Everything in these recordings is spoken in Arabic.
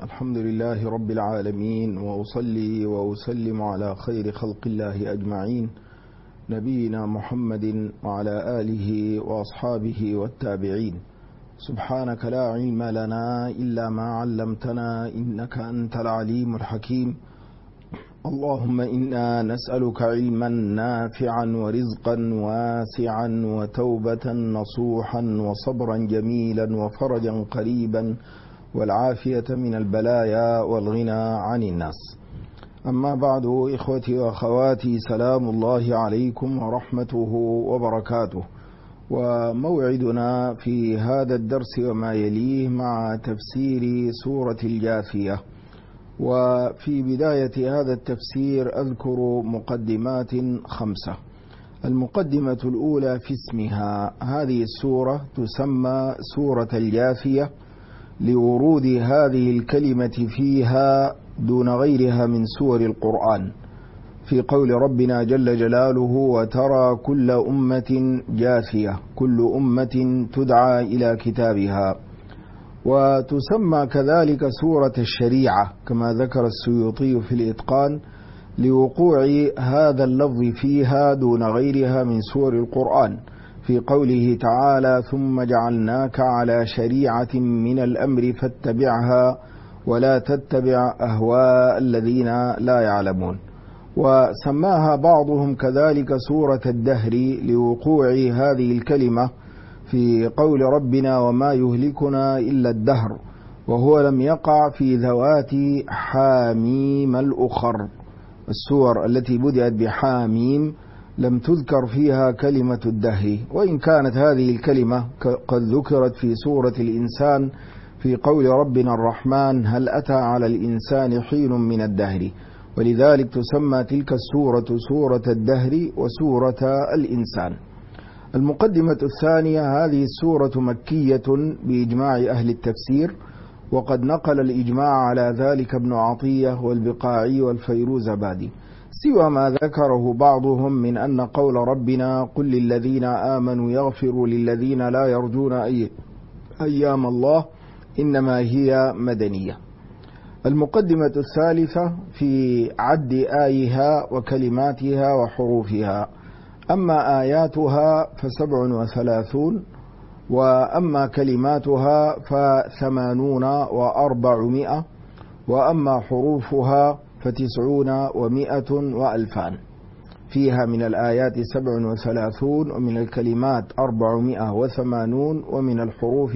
الحمد لله رب العالمين، وأصلي وأسلم على خير خلق الله أجمعين، نبينا محمد وعلى آله وأصحابه والتابعين. سبحانك لا علم لنا إلا ما علمتنا إنك أنت العليم الحكيم. اللهم إنا نسألك علما نافعا ورزقا واسعا وتوبة نصوحا وصبرا جميلا وفرجا قريبا والعافية من البلايا والغنى عن الناس. أما بعد، إخوتي وأخواتي، سلام الله عليكم ورحمته وبركاته. وموعدنا في هذا الدرس وما يليه مع تفسير سورة الجاثية. وفي بداية هذا التفسير أذكر مقدمات 5. المقدمة الأولى في اسمها. هذه السورة تسمى سورة الجاثية لورود هذه الكلمة فيها دون غيرها من سور القرآن، في قول ربنا جل جلاله: وترى كل أمة جاثية، كل أمة تدعى إلى كتابها. وتسمى كذلك سورة الشريعة كما ذكر السيوطي في الإتقان لوقوع هذا اللفظ فيها دون غيرها من سور القرآن، في قوله تعالى: ثم جعلناك على شريعة من الأمر فاتبعها ولا تتبع أهواء الذين لا يعلمون. وسماها بعضهم كذلك سورة الدهر لوقوع هذه الكلمة في قول ربنا: وما يهلكنا إلا الدهر، وهو لم يقع في ذوات حاميم الأخر. السور التي بدأت بحاميم لم تذكر فيها كلمة الدهر، وإن كانت هذه الكلمة قد ذكرت في سورة الإنسان في قول ربنا الرحمن: هل أتى على الإنسان حين من الدهر، ولذلك تسمى تلك السورة سورة الدهر وسورة الإنسان. المقدمة الثانية. هذه السورة مكية بإجماع أهل التفسير، وقد نقل الإجماع على ذلك ابن عطية والبقاعي والفيروزبادي، سوى ما ذكره بعضهم من أن قول ربنا: قل للذين آمنوا يغفروا للذين لا يرجون أيام الله إنما هي مدنية. المقدمة الثالثة في عد آيها وكلماتها وحروفها. أما آياتها ف37، وأما كلماتها ف80 و400، وأما حروفها ف90 و100 و2000. فيها من الآيات 37، ومن الكلمات 480، ومن الحروف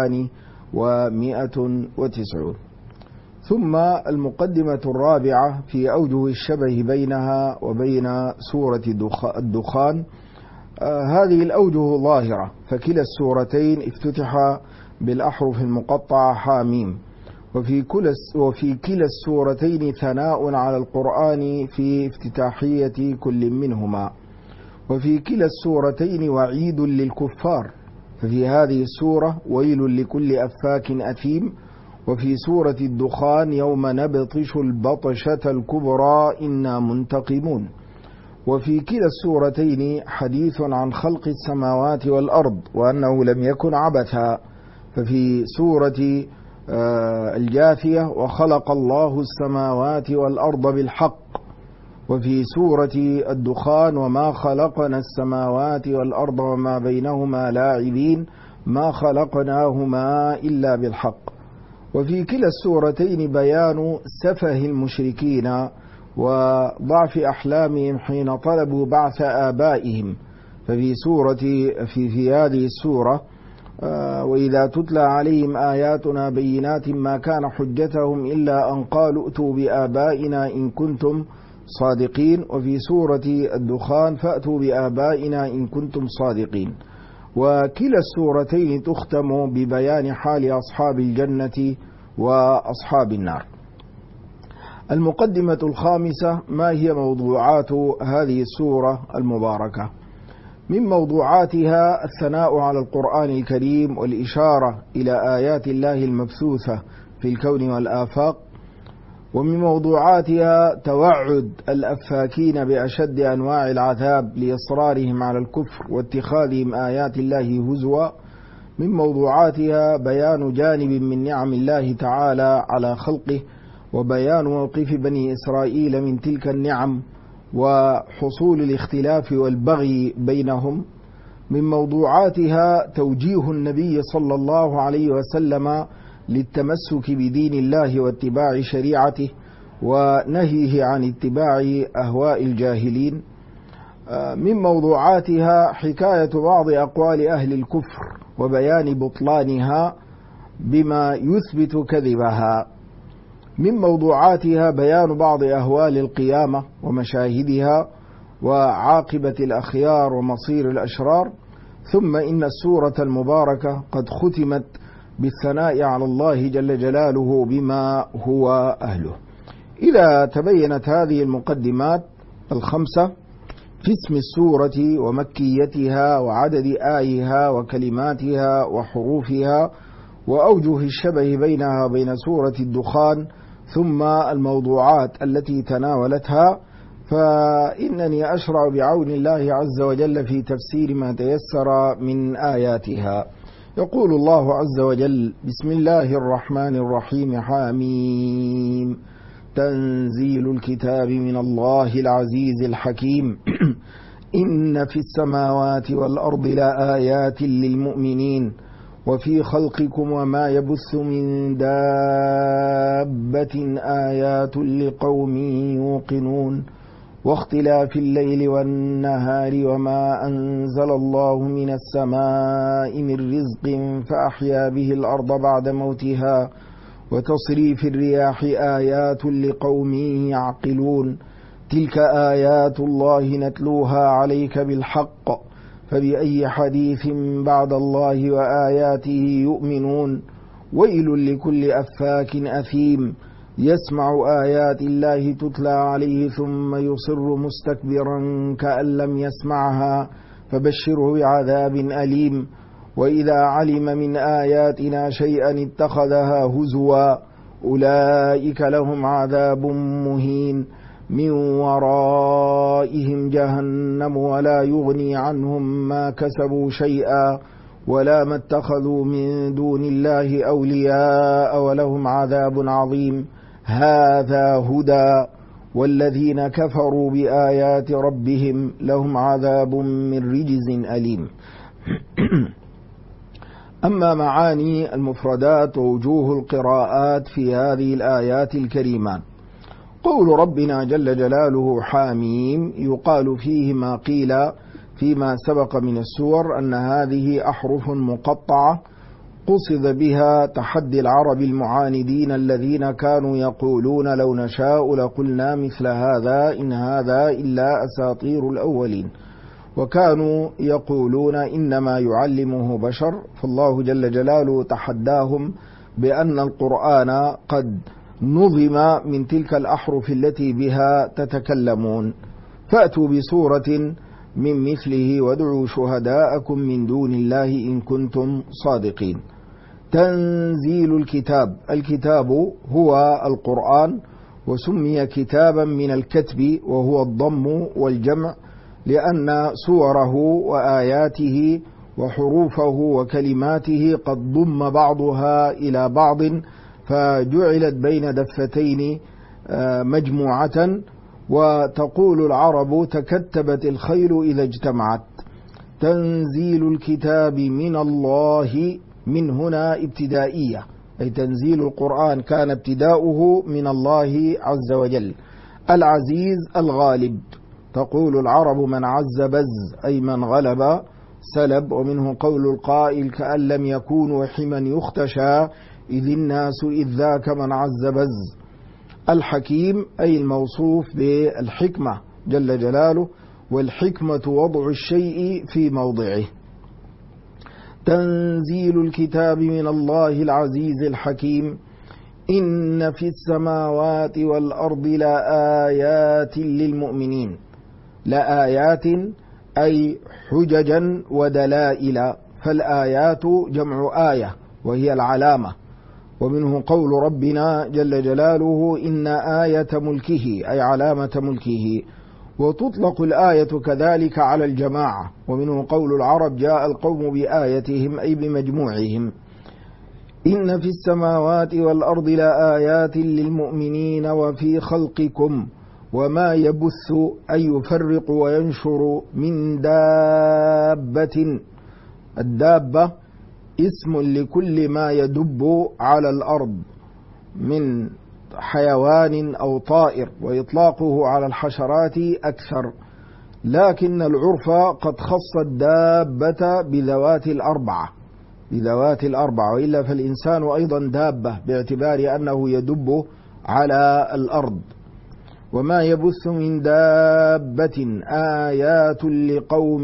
2190. ثم المقدمة الرابعة في أوجه الشبه بينها وبين سورة الدخان. هذه الأوجه ظاهرة، فكلا السورتين افتتحا بالأحرف المقطعة حاميم، وفي كلا السورتين ثناء على القرآن في افتتاحية كل منهما، وفي كلا السورتين وعيد للكفار، ففي هذه السورة ويل لكل أفاك أثيم، وفي سورة الدخان يوم نبطش البطشة الكبرى إنا منتقمون. وفي كلا السورتين حديث عن خلق السماوات والأرض وأنه لم يكن عبثا، ففي سورة الجاثية: وخلق الله السماوات والأرض بالحق، وفي سورة الدخان: وما خلقنا السماوات والأرض وما بينهما لاعبين ما خلقناهما إلا بالحق. وفي كلا السورتين بيان سفه المشركين وضعف أحلامهم حين طلبوا بعث آبائهم، في هذه السورة: وإذا تتلى عليهم آياتنا بينات ما كان حجتهم إلا أن قالوا ائتوا بآبائنا إن كنتم صادقين. وفي سورة الدخان: فأتوا بآبائنا إن كنتم صادقين. وكلا السورتين تختم ببيان حال أصحاب الجنة وأصحاب النار. المقدمة الخامسة. ما هي موضوعات هذه السورة المباركة؟ من موضوعاتها الثناء على القرآن الكريم والإشارة إلى آيات الله المبثوثة في الكون والآفاق. ومن موضوعاتها توعد الأفاكين بأشد أنواع العذاب لإصرارهم على الكفر واتخاذهم آيات الله هزوا. من موضوعاتها بيان جانب من نعم الله تعالى على خلقه، وبيان موقف بني إسرائيل من تلك النعم، وحصول الاختلاف والبغي بينهم. من موضوعاتها توجيه النبي صلى الله عليه وسلم للتمسك بدين الله واتباع شريعته، ونهيه عن اتباع أهواء الجاهلين. من موضوعاتها حكاية بعض أقوال أهل الكفر وبيان بطلانها بما يثبت كذبها. من موضوعاتها بيان بعض أهوال القيامة ومشاهدها وعاقبة الأخيار ومصير الأشرار. ثم إن السورة المباركة قد ختمت بالثناء على الله جل جلاله بما هو أهله. إذا تبينت هذه المقدمات الخمسة في اسم السورة ومكيتها وعدد آيها وكلماتها وحروفها وأوجه الشبه بينها وبين سورة الدخان، ثم الموضوعات التي تناولتها، فإنني أشرع بعون الله عز وجل في تفسير ما تيسر من آياتها. يقول الله عز وجل: بسم الله الرحمن الرحيم. حاميم. تنزيل الكتاب من الله العزيز الحكيم. إن في السماوات والأرض لآيات للمؤمنين وفي خلقكم وما يبث من دابة آيات لقوم يوقنون واختلاف الليل والنهار وما أنزل الله من السماء من رزق فأحيا به الأرض بعد موتها وتصريف الرياح آيات لقوم يعقلون تلك آيات الله نتلوها عليك بالحق فبأي حديث بعد الله وآياته يؤمنون ويل لكل أفاك أثيم يسمع آيات الله تتلى عليه ثم يصر مستكبرا كأن لم يسمعها فبشره بعذاب أليم وإذا علم من آياتنا شيئا اتخذها هزوا أولئك لهم عذاب مهين من ورائهم جهنم ولا يغني عنهم ما كسبوا شيئا ولا ما اتخذوا من دون الله أولياء ولهم عذاب عظيم هذا هدى والذين كفروا بآيات ربهم لهم عذاب من رجز أليم. أما معاني المفردات ووجوه القراءات في هذه الآيات الكريمات: قول ربنا جل جلاله حاميم يقال فيه ما قيل فيما سبق من السور أن هذه أحرف مقطعة قصد بها تحدي العرب المعاندين الذين كانوا يقولون لو نشاء لقلنا مثل هذا إن هذا إلا أساطير الأولين، وكانوا يقولون إنما يعلمه بشر، فالله جل جلاله تحداهم بأن القرآن قد نظم من تلك الأحرف التي بها تتكلمون، فأتوا بسورة من مثله وادعوا شهداءكم من دون الله إن كنتم صادقين. تنزيل الكتاب، الكتاب هو القرآن، وسمي كتابا من الكتب وهو الضم والجمع، لأن سوره وآياته وحروفه وكلماته قد ضم بعضها إلى بعض فجعلت بين دفتين مجموعة. وتقول العرب تكتبت الخيل إذا اجتمعت. تنزيل الكتاب من الله، من هنا ابتدائية، أي تنزيل القرآن كان ابتداؤه من الله عز وجل. العزيز الغالب، تقول العرب من عز بز، أي من غلب سلب، ومنه قول القائل كأن لم يكونوا حما يختشى إذ الناس إذ ذاك من عز بز. الحكيم أي الموصوف بالحكمة جل جلاله، والحكمة وضع الشيء في موضعه. تنزيل الكتاب من الله العزيز الحكيم. إن في السماوات والأرض لآيات للمؤمنين. لآيات أي حججا ودلائل، فالآيات جمع آية وهي العلامة، ومنه قول ربنا جل جلاله إن آية ملكه أي علامة ملكه وتطلق الآية كذلك على الجماعة، ومنه قول العرب جاء القوم بآيتهم أي بمجموعهم. إن في السماوات والأرض لآيات للمؤمنين وفي خلقكم وما يبث أي يفرق وينشر من دابة. الدابة اسم لكل ما يدب على الأرض من حيوان أو طائر، وإطلاقه على الحشرات أكثر، لكن العرف قد خص الدابة بذوات الأربعة، وإلا فالإنسان أيضا دابة باعتبار أنه يدب على الأرض. وما يبث من دابة آيات لقوم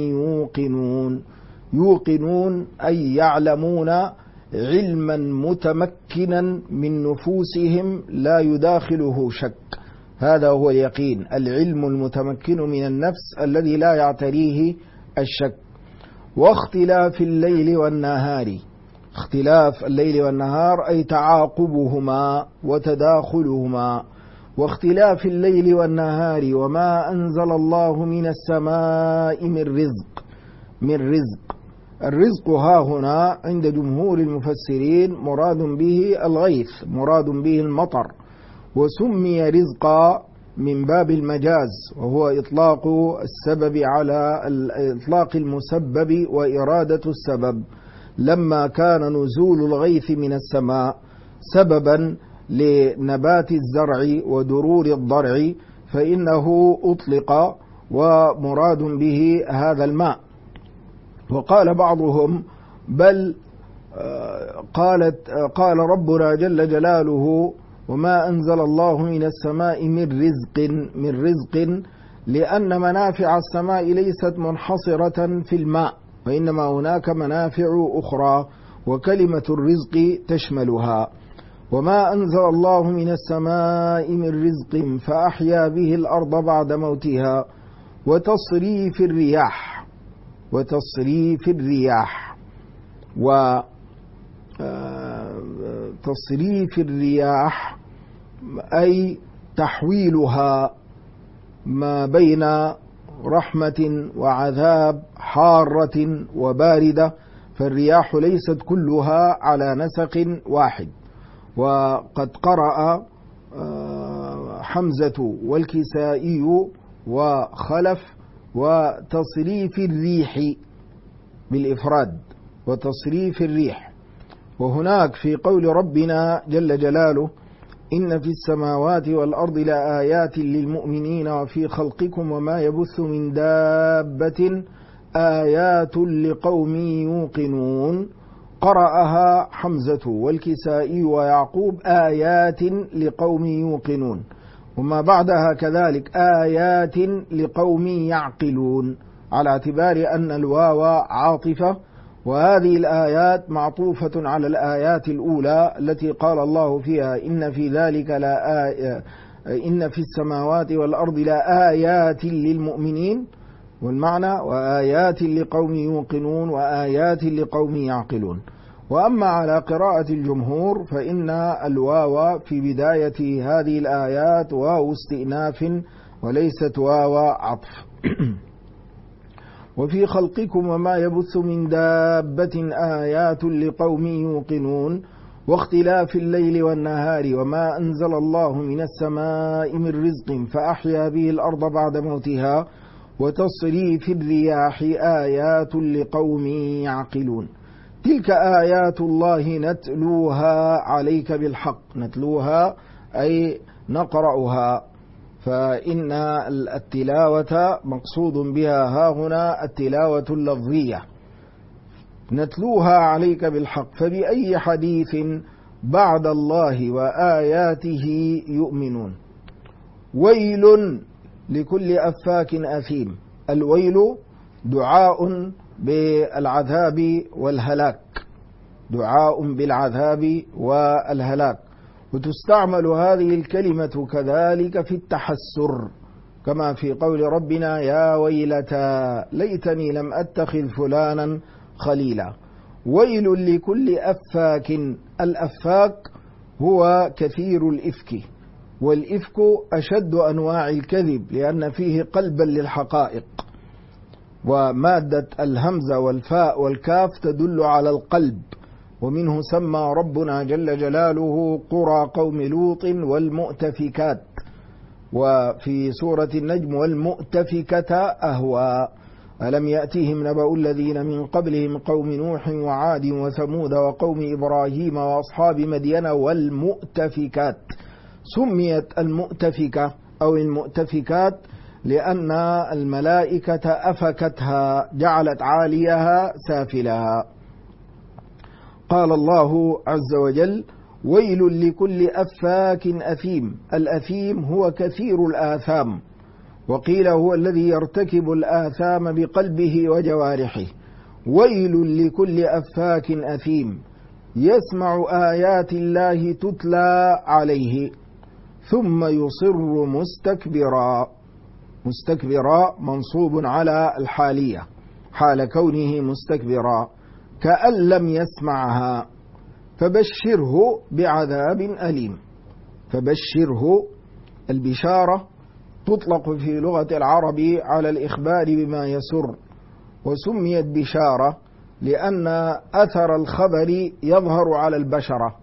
يوقنون أي يعلمون علما متمكنا من نفوسهم لا يداخله شك. هذا هو اليقين، العلم المتمكن من النفس الذي لا يعتريه الشك. واختلاف الليل والنهار، اختلاف الليل والنهار أي تعاقبهما وتداخلهما. واختلاف الليل والنهار وما أنزل الله من السماء من رزق. الرزق ها هنا عند جمهور المفسرين مراد به الغيث، مراد به المطر، وسمي رزقا من باب المجاز، وهو إطلاق السبب على إطلاق المسبب وإرادة السبب. لما كان نزول الغيث من السماء سببا لنبات الزرع ودرور الضرع فإنه أطلق ومراد به هذا الماء. وقال بعضهم بل قال ربنا جل جلاله وما أنزل الله من السماء من رزق لأن منافع السماء ليست منحصرة في الماء، وإنما هناك منافع أخرى وكلمة الرزق تشملها. وما أنزل الله من السماء من رزق فأحيا به الأرض بعد موتها وتصريف الرياح أي تحويلها ما بين رحمة وعذاب، حارة وباردة، فالرياح ليست كلها على نسق واحد. وقد قرأ حمزة والكسائي وخلف وتصريف الريح بالإفراد، وتصريف الريح. وهناك في قول ربنا جل جلاله إن في السماوات والأرض لآيات للمؤمنين وفي خلقكم وما يبث من دابة آيات لقوم يوقنون، قرأها حمزة والكسائي ويعقوب آيات لقوم يوقنون، وما بعدها كذلك آيات لقوم يعقلون، على اعتبار أن الواو عاطفة، وهذه الآيات معطوفة على الآيات الأولى التي قال الله فيها إن في ذلك إن في السماوات والأرض لآيات للمؤمنين، والمعنى وآيات لقوم يوقنون وآيات لقوم يعقلون. وأما على قراءة الجمهور فإن الواو في بداية هذه الآيات واو استئناف وليست واو عطف. وفي خلقكم وما يبث من دابة آيات لقوم يوقنون واختلاف الليل والنهار وما أنزل الله من السماء من رزق فأحيا به الأرض بعد موتها وتصريف الرياح آيات لقوم يعقلون. تلك آيات الله نتلوها عليك بالحق، نتلوها أي نقرأها، فإن التلاوة مقصود بها هاهنا التلاوة اللفظية. نتلوها عليك بالحق فبأي حديث بعد الله وآياته يؤمنون. ويل لكل أفاك أثيم. الويل دعاء بالعذاب والهلاك، دعاء بالعذاب والهلاك، وتستعمل هذه الكلمة كذلك في التحسر، كما في قول ربنا يا ويلتى ليتني لم أتخذ فلانا خليلا. ويل لكل أفاك. الأفاك هو كثير الإفك، والإفك أشد أنواع الكذب لأن فيه قلبا للحقائق، ومادة الهمزة والفاء والكاف تدل على القلب. ومنه سمى ربنا جل جلاله قرى قوم لوط والمؤتفكات، وفي سورة النجم والمؤتفكة أهوى. ألم يأتهم نبأ الذين من قبلهم قوم نوح وعاد وثمود وقوم إبراهيم وأصحاب مدين والمؤتفكات. سميت المؤتفكة أو المؤتفكات لأن الملائكة أفكتها، جعلت عاليها سافلها. قال الله عز وجل: ويل لكل أفاك أثيم. الأثيم هو كثير الآثام، وقيل هو الذي يرتكب الآثام بقلبه وجوارحه. ويل لكل أفاك أثيم يسمع آيات الله تتلى عليه ثم يصر مستكبرا. مستكبرا منصوب على الحالية حال كونه مستكبرا، كأن لم يسمعها، فبشره بعذاب أليم. فبشره، البشارة تطلق في لغة العرب على الإخبار بما يسر، وسميت بشارة لأن أثر الخبر يظهر على البشرة،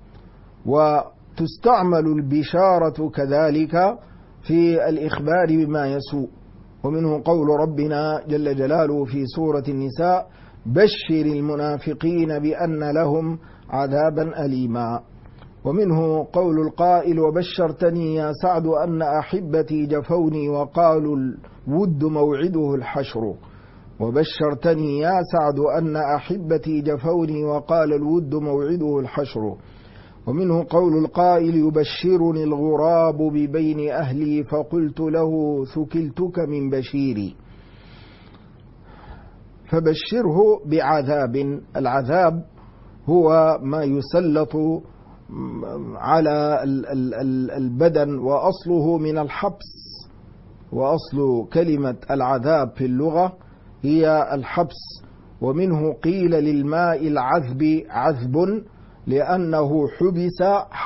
وتستعمل البشارة كذلك في الإخبار بما يسوء. ومنه قول ربنا جل جلاله في سورة النساء: بشر المنافقين بأن لهم عذابا أليما. ومنه قول القائل: وبشرتني يا سعد أن أحبتي جفوني وقالوا الود موعده الحشر. وبشرتني يا سعد أن أحبتي جفوني وقال الود موعده الحشر. ومنه قول القائل: يبشرني الغراب ببين أهلي فقلت له ثكلتك من بشيري. فبشره بعذاب. العذاب هو ما يسلط على البدن، وأصله من الحبس، وأصل كلمة العذاب في اللغة هي الحبس. ومنه قيل للماء العذب عذب لأنه حبس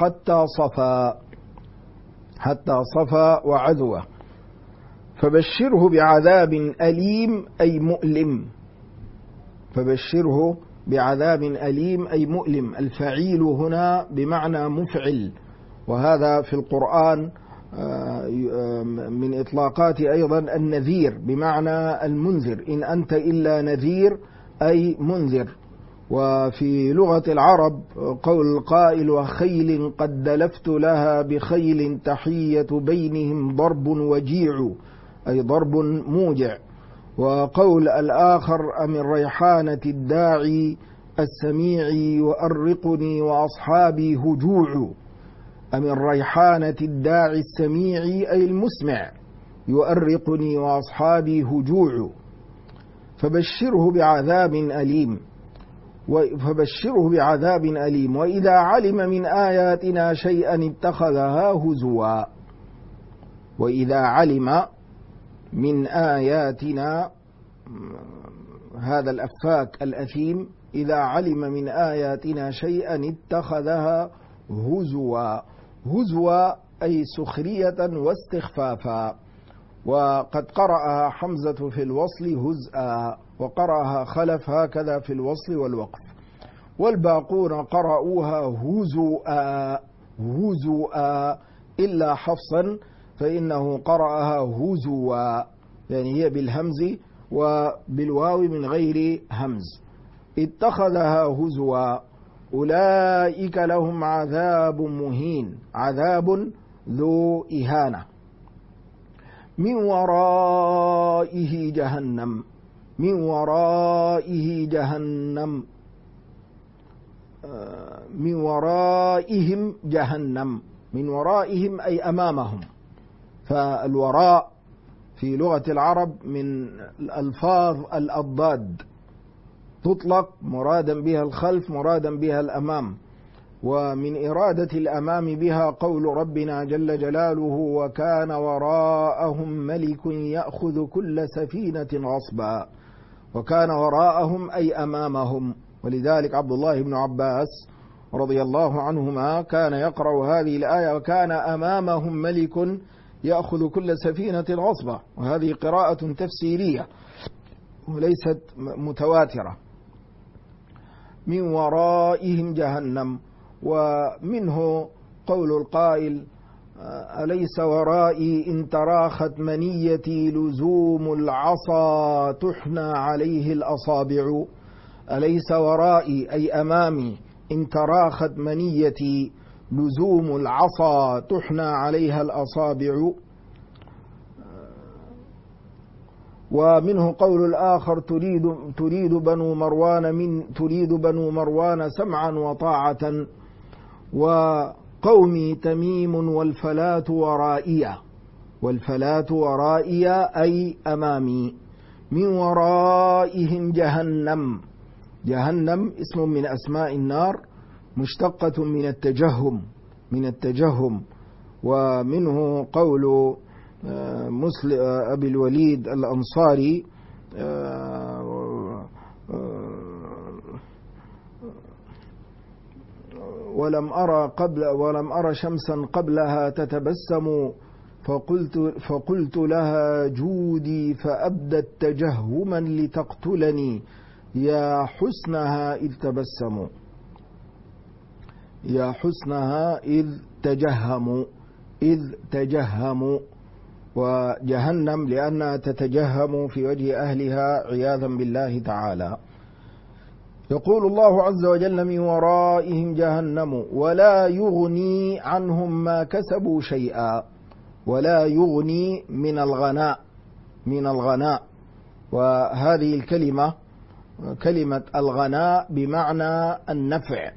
حتى صفى وعذوه. فبشره بعذاب أليم أي مؤلم. فبشره بعذاب أليم أي مؤلم. الفعيل هنا بمعنى مفعل، وهذا في القرآن من إطلاقات أيضا النذير بمعنى المنذر، إن أنت إلا نذير أي منذر. وفي لغة العرب قول القائل: وخيل قد دلفت لها بخيل تحية بينهم ضرب وجيع، أي ضرب موجع. وقول الآخر: أمن ريحانة الداعي السميع يؤرقني وأصحابي هجوع. أمن ريحانة الداعي السميع أي المسمع، يؤرقني وأصحابي هجوع. فبشره بعذاب أليم. وإذا علم من آياتنا شيئا اتخذها هزوا. وإذا علم من آياتنا، هذا الأفاك الأثيم إذا علم من آياتنا شيئا اتخذها هزوا. هزوا أي سخرية واستخفافا. وقد قرأها حمزة في الوصل هزءا، وقرأها خلف هكذا في الوصل والوقف، والباقون قرأوها هزؤا إلا حفصا فإنه قرأها هزوا، يعني هي بالهمز وبالواو من غير همز. اتخذها هزوا. أولئك لهم عذاب مهين، عذاب ذو إهانة. من ورائه جهنم. من ورائه جهنم. من ورائهم جهنم. من ورائهم أي أمامهم. فالوراء في لغة العرب من الألفاظ الأضداد، تطلق مرادا بها الخلف، مرادا بها الأمام. ومن إرادة الأمام بها قول ربنا جل جلاله: وكان وراءهم ملك يأخذ كل سفينة غصبا. وكان وراءهم أي أمامهم. ولذلك عبد الله بن عباس رضي الله عنهما كان يقرأ هذه الآية وكان أمامهم ملك يأخذ كل سفينة غصبة، وهذه قراءة تفسيرية وليست متواترة. من ورائهم جهنم. ومنه قول القائل: أليس ورائي إن تراخت منيتي لزوم العصا تحنى عليه الأصابع. أليس ورائي أي أمامي إن تراخت منيتي لزوم العصا تحنى عليها الأصابع. ومنه قول الآخر: تريد بنو مروان سمعا وطاعة، وقومي تميم والفلاة ورائية. والفلاة ورائية أي أمامي. من ورائهم جهنم. جهنم اسم من أسماء النار مشتقة من التجهم. ومنه قول أبي الوليد الأنصاري: ولم أرى شمسا قبلها تتبسم، فقلت لها جودي فأبدت تجهما لتقتلني، يا حسنها إذ تجهموا. وجهنم لأنها تتجهم في وجه أهلها عياذا بالله تعالى. يقول الله عز وجل: من ورائهم جهنم ولا يغني عنهم ما كسبوا شيئا. ولا يغني من الغناء. وهذه الكلمة كلمة الغناء بمعنى النفع.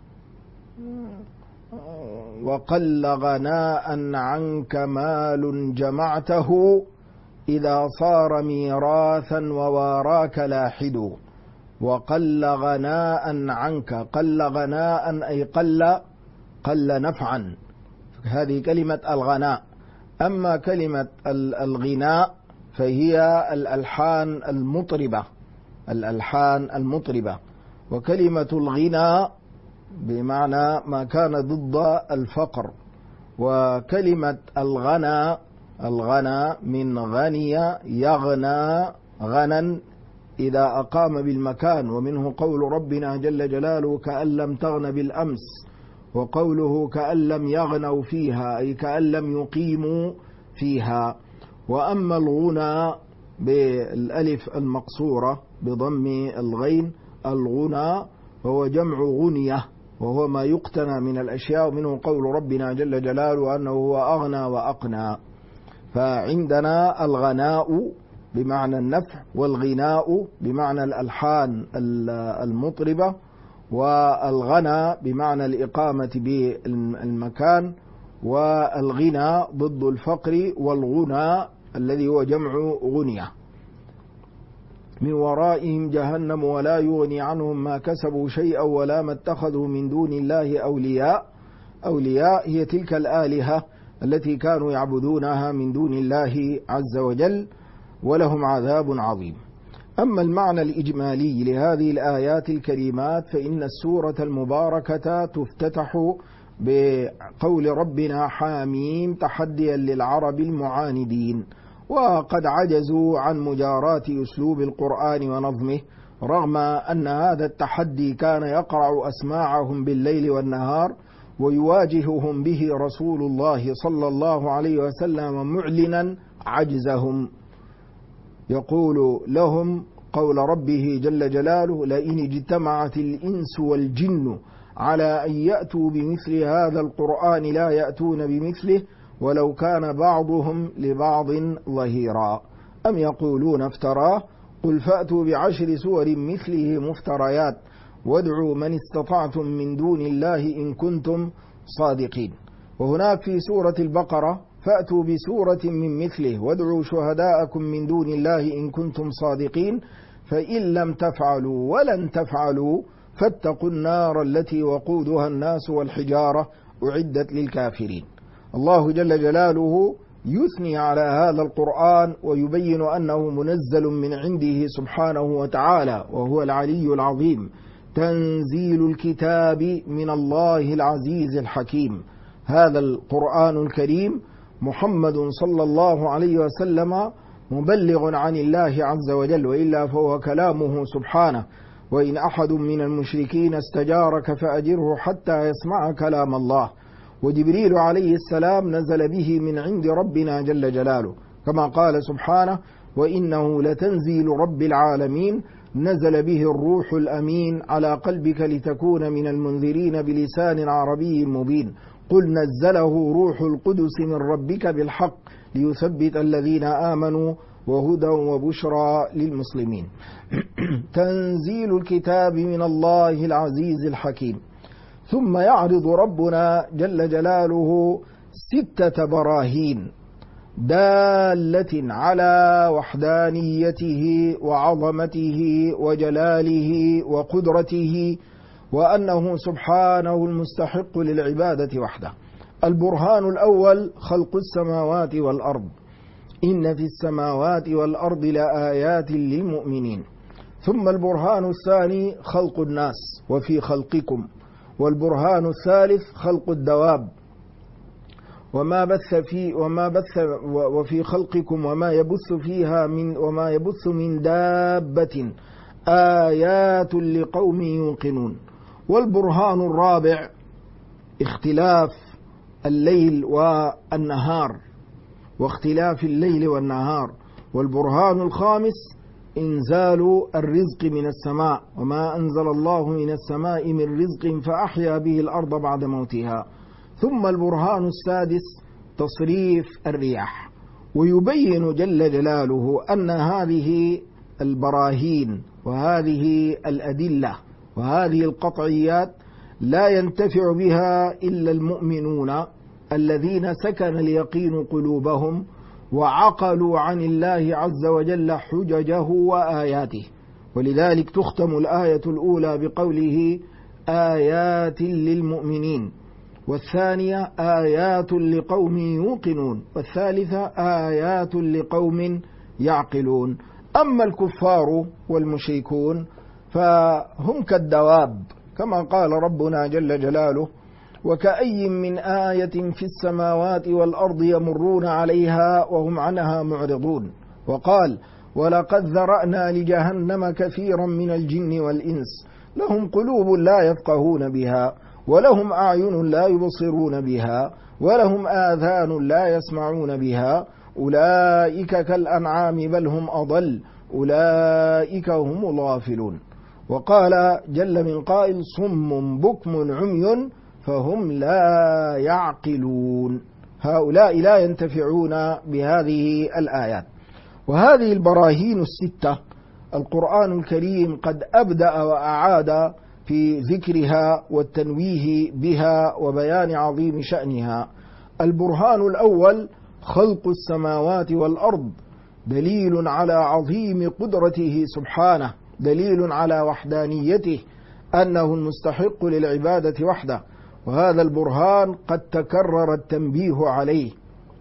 وقل غناء عنك مال جمعته إذا صار ميراثا وواراك لاحد. وقل غناء عنك، قل غناء أي قل نفعا. هذه كلمة الغناء. أما كلمة الغناء فهي الألحان المطربة. وكلمة الغنى بمعنى ما كان ضد الفقر. وكلمة الغنى من غني يغنى غنا إذا أقام بالمكان. ومنه قول ربنا جل جلاله: كأن لم تغن بالأمس. وقوله: كأن لم يغنوا فيها أي كأن لم يقيموا فيها. وأما الغنى بالألف المقصورة بضم الغين، الغنى هو جمع غنية، وهو ما يقتنى من الأشياء. ومنه قول ربنا جل جلاله أنه هو أغنى وأقنى. فعندنا الغناء بمعنى النفع، والغناء بمعنى الألحان المطربة، والغنى بمعنى الإقامة بالمكان، والغنى ضد الفقر، والغنى الذي هو جمع غنية. من ورائهم جهنم ولا يغني عنهم ما كسبوا شيئا ولا ما اتخذوا من دون الله أولياء هي تلك الآلهة التي كانوا يعبدونها من دون الله عز وجل، ولهم عذاب عظيم. أما المعنى الإجمالي لهذه الآيات الكريمات فإن السورة المباركة تفتتح بقول ربنا حاميم تحديا للعرب المعاندين، وقد عجزوا عن مجاراة أسلوب القرآن ونظمه، رغم أن هذا التحدي كان يقرع أسماعهم بالليل والنهار، ويواجههم به رسول الله صلى الله عليه وسلم معلنا عجزهم. يقول لهم قول ربه جل جلاله: لئن اجتمعت الإنس والجن على أن يأتوا بمثل هذا القرآن لا يأتون بمثله ولو كان بعضهم لبعض ظهيرا. أم يقولون افتراه قل فأتوا بعشر سور مثله مفتريات وادعوا من استطعتم من دون الله إن كنتم صادقين. وهناك في سورة البقرة: فأتوا بسورة من مثله وادعوا شهداءكم من دون الله إن كنتم صادقين فإن لم تفعلوا ولن تفعلوا فاتقوا النار التي وقودها الناس والحجارة أعدت للكافرين. الله جل جلاله يثني على هذا القرآن ويبين أنه منزل من عنده سبحانه وتعالى، وهو العلي العظيم، تنزيل الكتاب من الله العزيز الحكيم. هذا القرآن الكريم محمد صلى الله عليه وسلم مبلغ عن الله عز وجل، وإلا فهو كلامه سبحانه. وإن أحد من المشركين استجارك فأجره حتى يسمع كلام الله. وجبريل عليه السلام نزل به من عند ربنا جل جلاله، كما قال سبحانه: وإنه لتنزيل رب العالمين نزل به الروح الأمين على قلبك لتكون من المنذرين بلسان عربي مبين. قل نزله روح القدس من ربك بالحق ليثبت الذين آمنوا وهدى وبشرى للمسلمين. تنزيل الكتاب من الله العزيز الحكيم. ثم يعرض ربنا جل جلاله 6 براهين دالة على وحدانيته وعظمته وجلاله وقدرته، وأنه سبحانه المستحق للعبادة وحده. البرهان الأول خلق السماوات والأرض، إن في السماوات والأرض لآيات للمؤمنين. ثم البرهان الثاني خلق الناس وفي خلقكم. والبرهان الثالث خلق الدواب وفي خلقكم وما يبث من دابة آيات لقوم يوقنون. والبرهان الرابع اختلاف الليل والنهار واختلاف الليل والنهار. والبرهان الخامس إنزال الرزق من السماء، وما أنزل الله من السماء من رزق فأحيا به الأرض بعد موتها. ثم البرهان السادس تصريف الرياح. ويبين جل جلاله أن هذه البراهين وهذه الأدلة وهذه القطعيات لا ينتفع بها إلا المؤمنون الذين سكن اليقين قلوبهم وعقلوا عن الله عز وجل حججه وآياته. ولذلك تختم الآية الأولى بقوله: آيات للمؤمنين، والثانية آيات لقوم يوقنون، والثالثة آيات لقوم يعقلون. أما الكفار والمشركون فهم كالدواب، كما قال ربنا جل جلاله: وكأي من آية في السماوات والأرض يمرون عليها وهم عنها معرضون. وقال: ولقد ذرأنا لجهنم كثيرا من الجن والإنس لهم قلوب لا يفقهون بها ولهم أعين لا يبصرون بها ولهم آذان لا يسمعون بها أولئك كالأنعام بل هم أضل أولئك هم الغافلون. وقال جل من قائل: صم بكم عمي فهم لا يعقلون. هؤلاء لا ينتفعون بهذه الآيات. وهذه البراهين 6 القرآن الكريم قد أبدأ وأعاد في ذكرها والتنويه بها وبيان عظيم شأنها. البرهان الأول خلق السماوات والأرض، دليل على عظيم قدرته سبحانه، دليل على وحدانيته، أنه المستحق للعبادة وحده. وهذا البرهان قد تكرر التنبيه عليه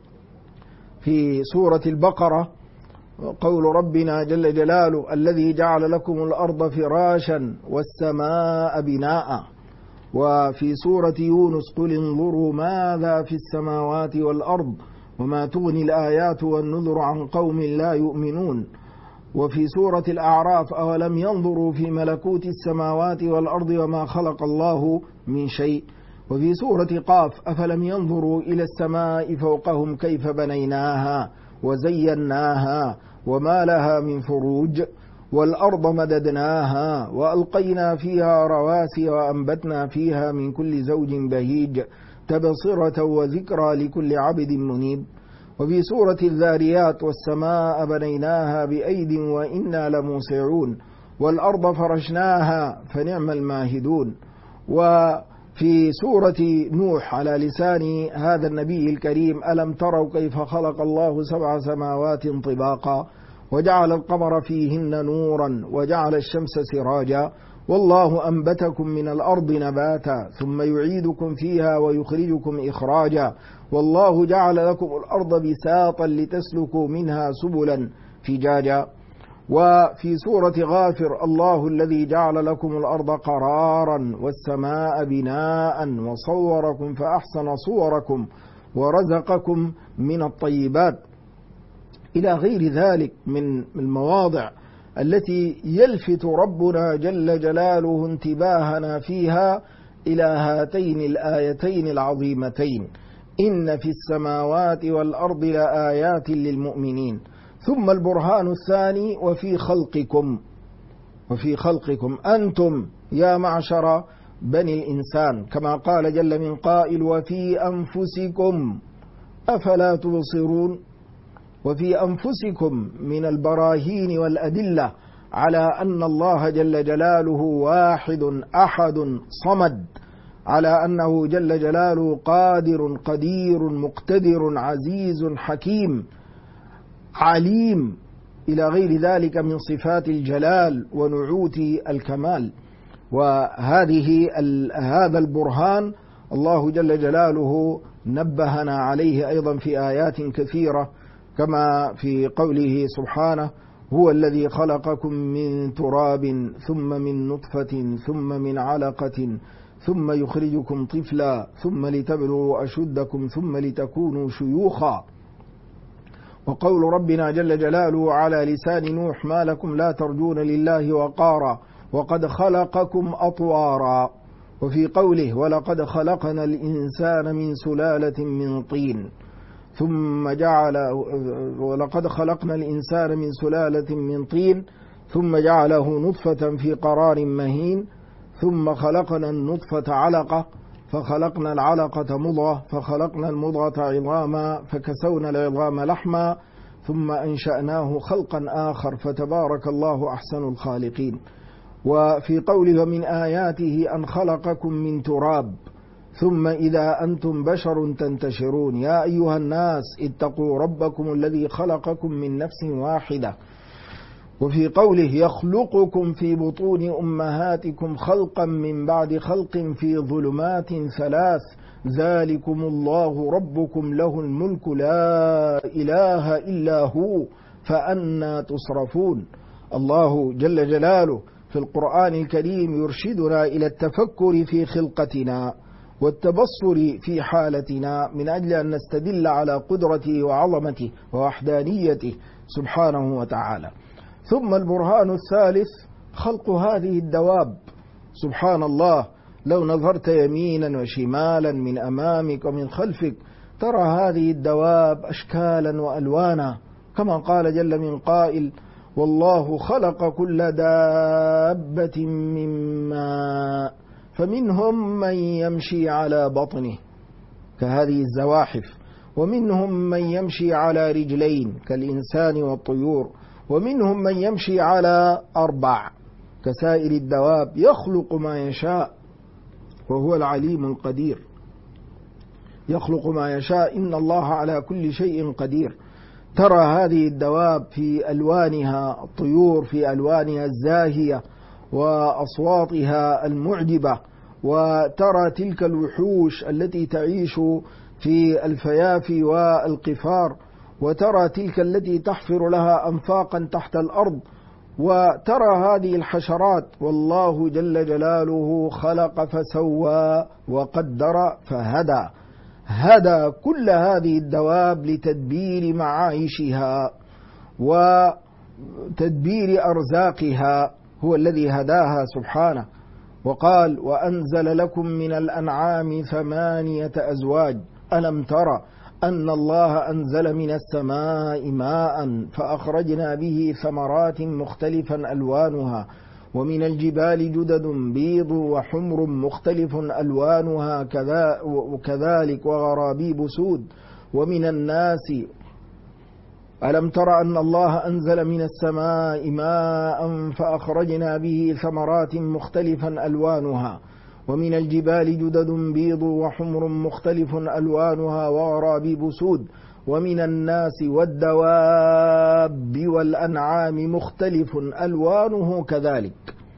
في سورة البقرة، قول ربنا جل جلاله: الذي جعل لكم الأرض فراشا والسماء بناء. وفي سورة يونس: قل انظروا ماذا في السماوات والأرض وما تغني الآيات والنذر عن قوم لا يؤمنون. وفي سورة الأعراف: أولم ينظروا في ملكوت السماوات والأرض وما خلق الله من شيء. وفي سورة قاف: أفلم ينظروا إلى السماء فوقهم كيف بنيناها وزيناها وما لها من فروج والأرض مددناها وألقينا فيها رواسي وأنبتنا فيها من كل زوج بهيج تبصرة وذكرى لكل عبد منيب. وفي سورة الذاريات: والسماء بنيناها بأيد وإنا لموسعون والأرض فرشناها فنعم الماهدون. وفي سورة نوح على لسان هذا النبي الكريم: ألم تروا كيف خلق الله 7 سماوات طباقا وجعل القمر فيهن نورا وجعل الشمس سراجا والله أنبتكم من الأرض نباتا ثم يعيدكم فيها ويخرجكم إخراجا والله جعل لكم الأرض بساطا لتسلكوا منها سبلا فجاجا. وفي سورة غافر: الله الذي جعل لكم الأرض قرارا والسماء بناء وصوركم فأحسن صوركم ورزقكم من الطيبات، إلى غير ذلك من المواضع التي يلفت ربنا جل جلاله انتباهنا فيها إلى هاتين الآيتين العظيمتين: إن في السماوات والأرض لآيات للمؤمنين. ثم البرهان الثاني: وفي خلقكم أنتم يا معشر بني الإنسان، كما قال جل من قائل: وفي أنفسكم أفلا تبصرون. وفي أنفسكم من البراهين والأدلة على أن الله جل جلاله واحد أحد صمد، على أنه جل جلاله قادر قدير مقتدر عزيز حكيم عليم، إلى غير ذلك من صفات الجلال ونعوت الكمال. هذا البرهان الله جل جلاله نبهنا عليه أيضا في آيات كثيرة، كما في قوله سبحانه: هو الذي خلقكم من تراب ثم من نطفة ثم من علقة ثم يخرجكم طفلا ثم لتبلغوا أشدكم ثم لتكونوا شيوخا. وقول ربنا جل جلاله على لسان نوح: ما لكم لا ترجون لله وقارا وقد خلقكم أطوارا. وفي قوله: ولقد خلقنا الإنسان من سلالة من طين ولقد خلقنا الإنسان من سلالة من طين ثم جعله نطفة في قرار مهين ثم خلقنا النطفة علقة فخلقنا العلقة مضغة فخلقنا المضغة عظاما فكسونا العظام لحما ثم أنشأناه خلقا آخر فتبارك الله أحسن الخالقين. وفي قوله: من آياته أن خلقكم من تراب ثم إذا أنتم بشر تنتشرون يا أيها الناس اتقوا ربكم الذي خلقكم من نفس واحدة. وفي قوله: يخلقكم في بطون أمهاتكم خلقا من بعد خلق في ظلمات ثلاث ذلكم الله ربكم له الملك لا إله إلا هو فأنى تصرفون. الله جل جلاله في القرآن الكريم يرشدنا إلى التفكر في خلقتنا والتبصر في حالتنا من أجل أن نستدل على قدرته وعظمته ووحدانيته سبحانه وتعالى. ثم البرهان الثالث: خلق هذه الدواب. سبحان الله، لو نظرت يمينا وشمالا من أمامك ومن خلفك ترى هذه الدواب أشكالا وألوانا، كما قال جل من قائل: والله خلق كل دابة من ماء فمنهم من يمشي على بطنه كهذه الزواحف، ومنهم من يمشي على رجلين كالإنسان والطيور، ومنهم من يمشي على 4 كسائر الدواب، يخلق ما يشاء وهو العليم القدير. يخلق ما يشاء، إن الله على كل شيء قدير. ترى هذه الدواب في ألوانها، الطيور في ألوانها الزاهية وأصواتها المعجبة، وترى تلك الوحوش التي تعيش في الفيافي والقفار، وترى تلك التي تحفر لها أنفاقا تحت الأرض، وترى هذه الحشرات. والله جل جلاله خلق فسوى وقدر فهدى، هدى كل هذه الدواب لتدبير معايشها وتدبير أرزاقها، هو الذي هداها سبحانه. وقال: وأنزل لكم من الأنعام 8 أزواج ألم ترى أن الله أنزل من السماء ماء فأخرجنا به ثمرات مختلفا ألوانها ومن الجبال جدد بيض وحمر مختلف ألوانها كذلك وغرابيب سود ومن الناس. ألم تر أن الله أنزل من السماء ماء فأخرجنا به ثمرات مختلفا ألوانها ومن الجبال جدد بيض وحمر مختلف ألوانها وغرابيب سود ومن الناس والدواب والأنعام مختلف ألوانه كذلك.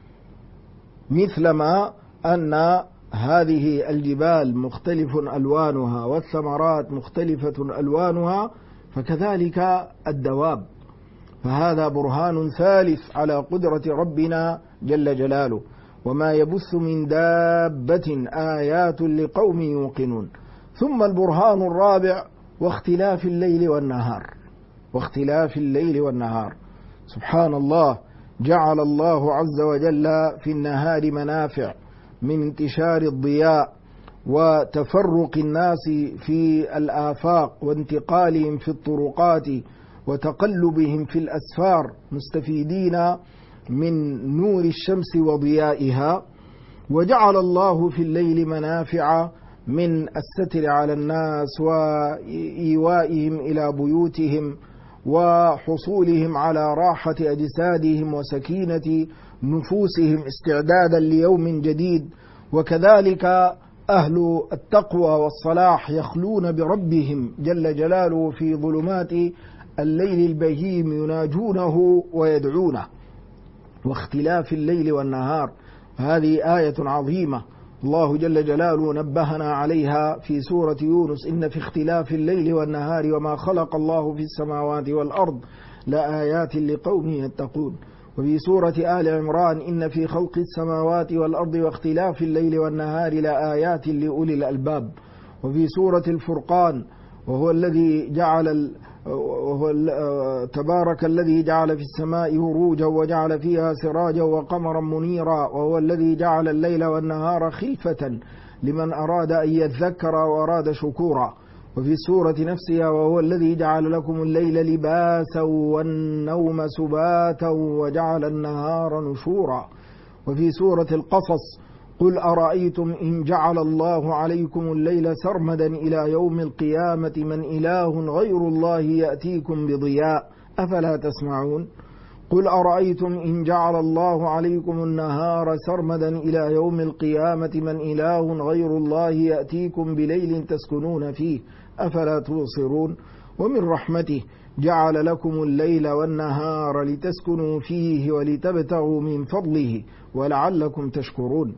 مثلما أن هذه الجبال مختلف ألوانها والثمرات مختلفة ألوانها، فكذلك الدواب. فهذا برهان ثالث على قدرة ربنا جل جلاله. وما يبث من دابة آيات لقوم يوقنون. ثم البرهان الرابع واختلاف الليل والنهار. واختلاف الليل والنهار، سبحان الله، جعل الله عز وجل في النهار منافع من انتشار الضياء وتفرق الناس في الآفاق وانتقالهم في الطرقات وتقلبهم في الأسفار مستفيدين من نور الشمس وضيائها. وجعل الله في الليل منافع من الستر على الناس وإيوائهم إلى بيوتهم وحصولهم على راحة أجسادهم وسكينة نفوسهم استعدادا ليوم جديد. وكذلك أهل التقوى والصلاح يخلون بربهم جل جلاله في ظلمات الليل البهيم يناجونه ويدعونه. واختلاف الليل والنهار، هذه آية عظيمة الله جل جلاله نبهنا عليها في سورة يونس: إن في اختلاف الليل والنهار وما خلق الله في السماوات والأرض لآيات لقوم يتقون. وفي سورة آل عمران: إن في خلق السماوات والأرض واختلاف الليل والنهار لآيات لأولي الألباب. وفي سورة الفرقان: وهو الذي جعل تبارك الذي جعل في السماء بروجا وجعل فيها سراجا وقمرا منيرا وهو الذي جعل الليل والنهار خلفة لمن أراد أن يذكر وأراد شكورا. وفي السورة نفسها: وهو الذي جعل لكم الليل لباسا والنوم سباتا وجعل النهار نشورا. وفي سورة القصص: قل أرأيتم إن جعل الله عليكم الليل سرمدا إلى يوم القيامة من إله غير الله يأتيكم بضياء أفلا تسمعون. قل أرأيتم إن جعل الله عليكم النهار سرمدا إلى يوم القيامة من إله غير الله يأتيكم بليل تسكنون فيه أفلا تبصرون. ومن رحمته جعل لكم الليل والنهار لتسكنوا فيه ولتبتغوا من فضله ولعلكم تشكرون.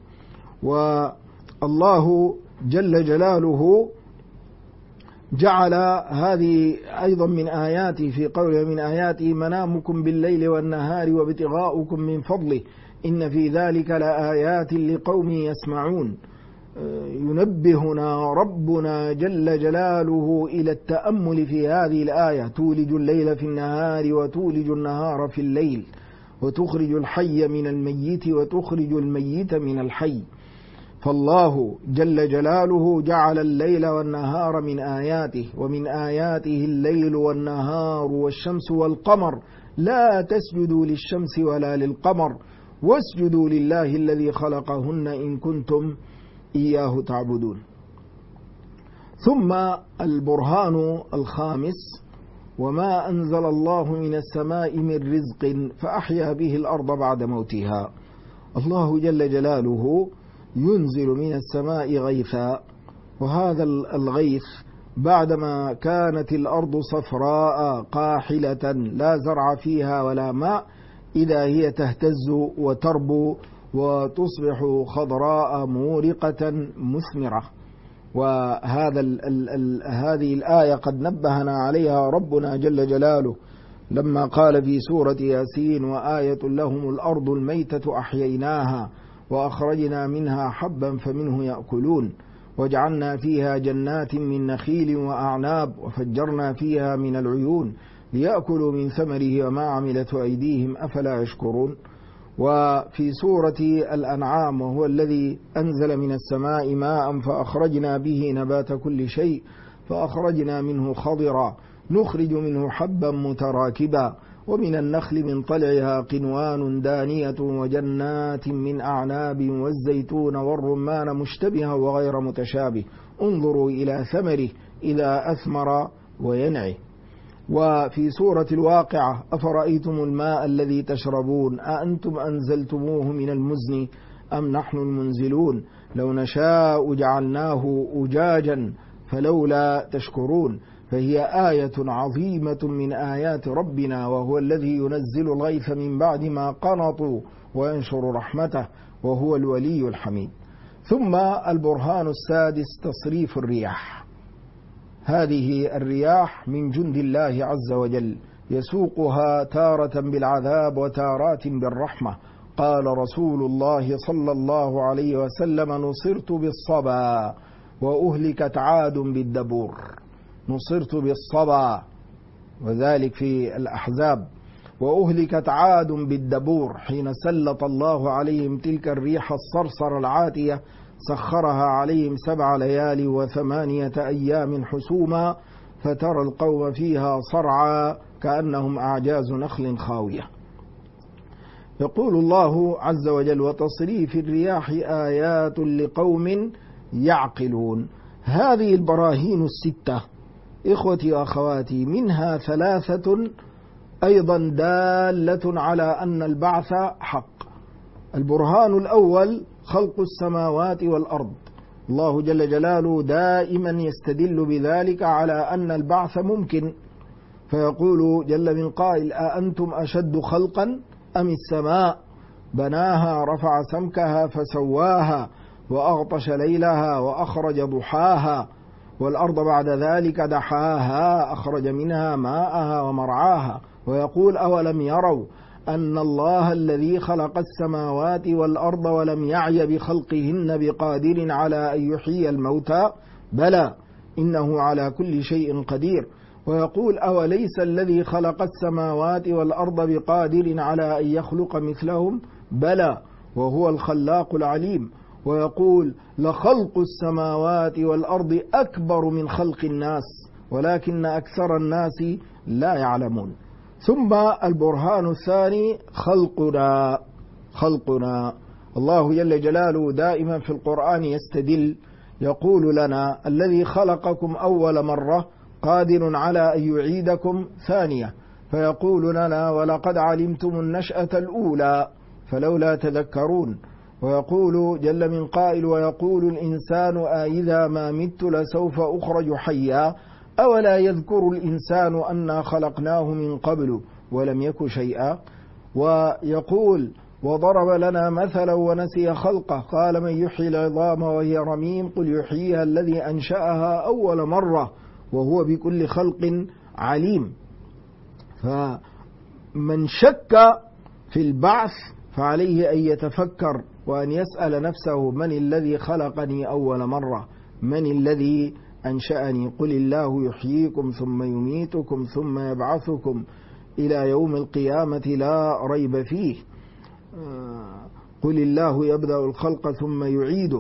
والله جل جلاله جعل هذه أيضا من آياته في قوله: من آياته منامكم بالليل والنهار وابتغاؤكم من فضله إن في ذلك لآيات لقوم يسمعون. ينبهنا ربنا جل جلاله إلى التأمل في هذه الآية: تولج الليل في النهار وتولج النهار في الليل وتخرج الحي من الميت وتخرج الميت من الحي. فالله جل جلاله جعل الليل والنهار من آياته، ومن آياته الليل والنهار والشمس والقمر لا تسجدوا للشمس ولا للقمر واسجدوا لله الذي خلقهن إن كنتم إياه تعبدون. ثم البرهان الخامس: وما أنزل الله من السماء من رزق فأحيا به الأرض بعد موتها. الله جل جلاله ينزل من السماء غيثا، وهذا الغيث بعدما كانت الأرض صفراء قاحلة لا زرع فيها ولا ماء إذا هي تهتز وتربو وتصبح خضراء مورقة مثمرة. هذه الآية قد نبهنا عليها ربنا جل جلاله لما قال في سورة ياسين: وآية لهم الأرض الميتة أحييناها وأخرجنا منها حبا فمنه يأكلون وجعلنا فيها جنات من نخيل وأعناب وفجرنا فيها من العيون ليأكلوا من ثمره وما عملت أيديهم أفلا يشكرون. وفي سورة الأنعام: وهو الذي أنزل من السماء ماء فأخرجنا به نبات كل شيء فأخرجنا منه خضرا نخرج منه حبا متراكبا ومن النخل من طلعها قنوان دانية وجنات من أعناب والزيتون والرمان مشتبها وغير متشابه انظروا إلى ثمره إذا أثمر وينعي. وفي سورة الواقعة: أفرأيتم الماء الذي تشربون أأنتم أنزلتموه من المزن أم نحن المنزلون لو نشاء جعلناه أجاجا فلولا تشكرون. فهي آية عظيمة من آيات ربنا، وهو الذي ينزل الغيث من بعد ما قنطوا وينشر رحمته وهو الولي الحميد. ثم البرهان السادس: تصريف الرياح. هذه الرياح من جند الله عز وجل يسوقها تارة بالعذاب وتارات بالرحمة. قال رسول الله صلى الله عليه وسلم: نصرت بالصبا وأهلكت عاد بالدبور. نصرت بالصبا، وذلك في الأحزاب، وأهلكت عاد بالدبور حين سلط الله عليهم تلك الريح الصرصر العاتية، سخرها عليهم 7 ليال و8 أيام حسوما، فترى القوم فيها صرعى كأنهم أعجاز نخل خاوية. يقول الله عز وجل: وتصريف الرياح آيات لقوم يعقلون. هذه البراهين الستة إخوتي وأخواتي منها 3 أيضا دالة على أن البعث حق. البرهان الأول خلق السماوات والأرض، الله جل جلاله دائما يستدل بذلك على أن البعث ممكن، فيقول جل من قائل: أأنتم أشد خلقا أم السماء بناها رفع سمكها فسواها وأغطش ليلها وأخرج ضحاها والأرض بعد ذلك دحاها أخرج منها ماءها ومرعاها. ويقول: أولم يروا أن الله الذي خلق السماوات والأرض ولم يعي بخلقهن بقادر على أن يحيي الموتى بلى إنه على كل شيء قدير. ويقول: أوليس الذي خلق السماوات والأرض بقادر على أن يخلق مثلهم بلى وهو الخلاق العليم. ويقول: لخلق السماوات والأرض أكبر من خلق الناس ولكن أكثر الناس لا يعلمون. ثم البرهان الثاني خلقنا. الله جل جلاله دائما في القرآن يستدل، يقول لنا: الذي خلقكم أول مرة قادر على أن يعيدكم ثانية. فيقول لنا: ولقد علمتم النشأة الأولى فلولا تذكرون. ويقول جل من قائل: ويقول الإنسان أإذا ما مت لسوف أخرج حيا أولا يذكر الإنسان أنا خلقناه من قبل ولم يك شيئا. ويقول: وضرب لنا مثلا ونسي خلقه قال: من يحيي العظام وهي رميم قل يحييها الذي أنشأها أول مرة وهو بكل خلق عليم. فمن شك في البعث فعليه أن يتفكر وأن يسأل نفسه: من الذي خلقني أول مرة؟ من الذي أنشأني؟ قل الله يحييكم ثم يميتكم ثم يبعثكم إلى يوم القيامة لا ريب فيه. قل الله يبدأ الخلق ثم يعيده.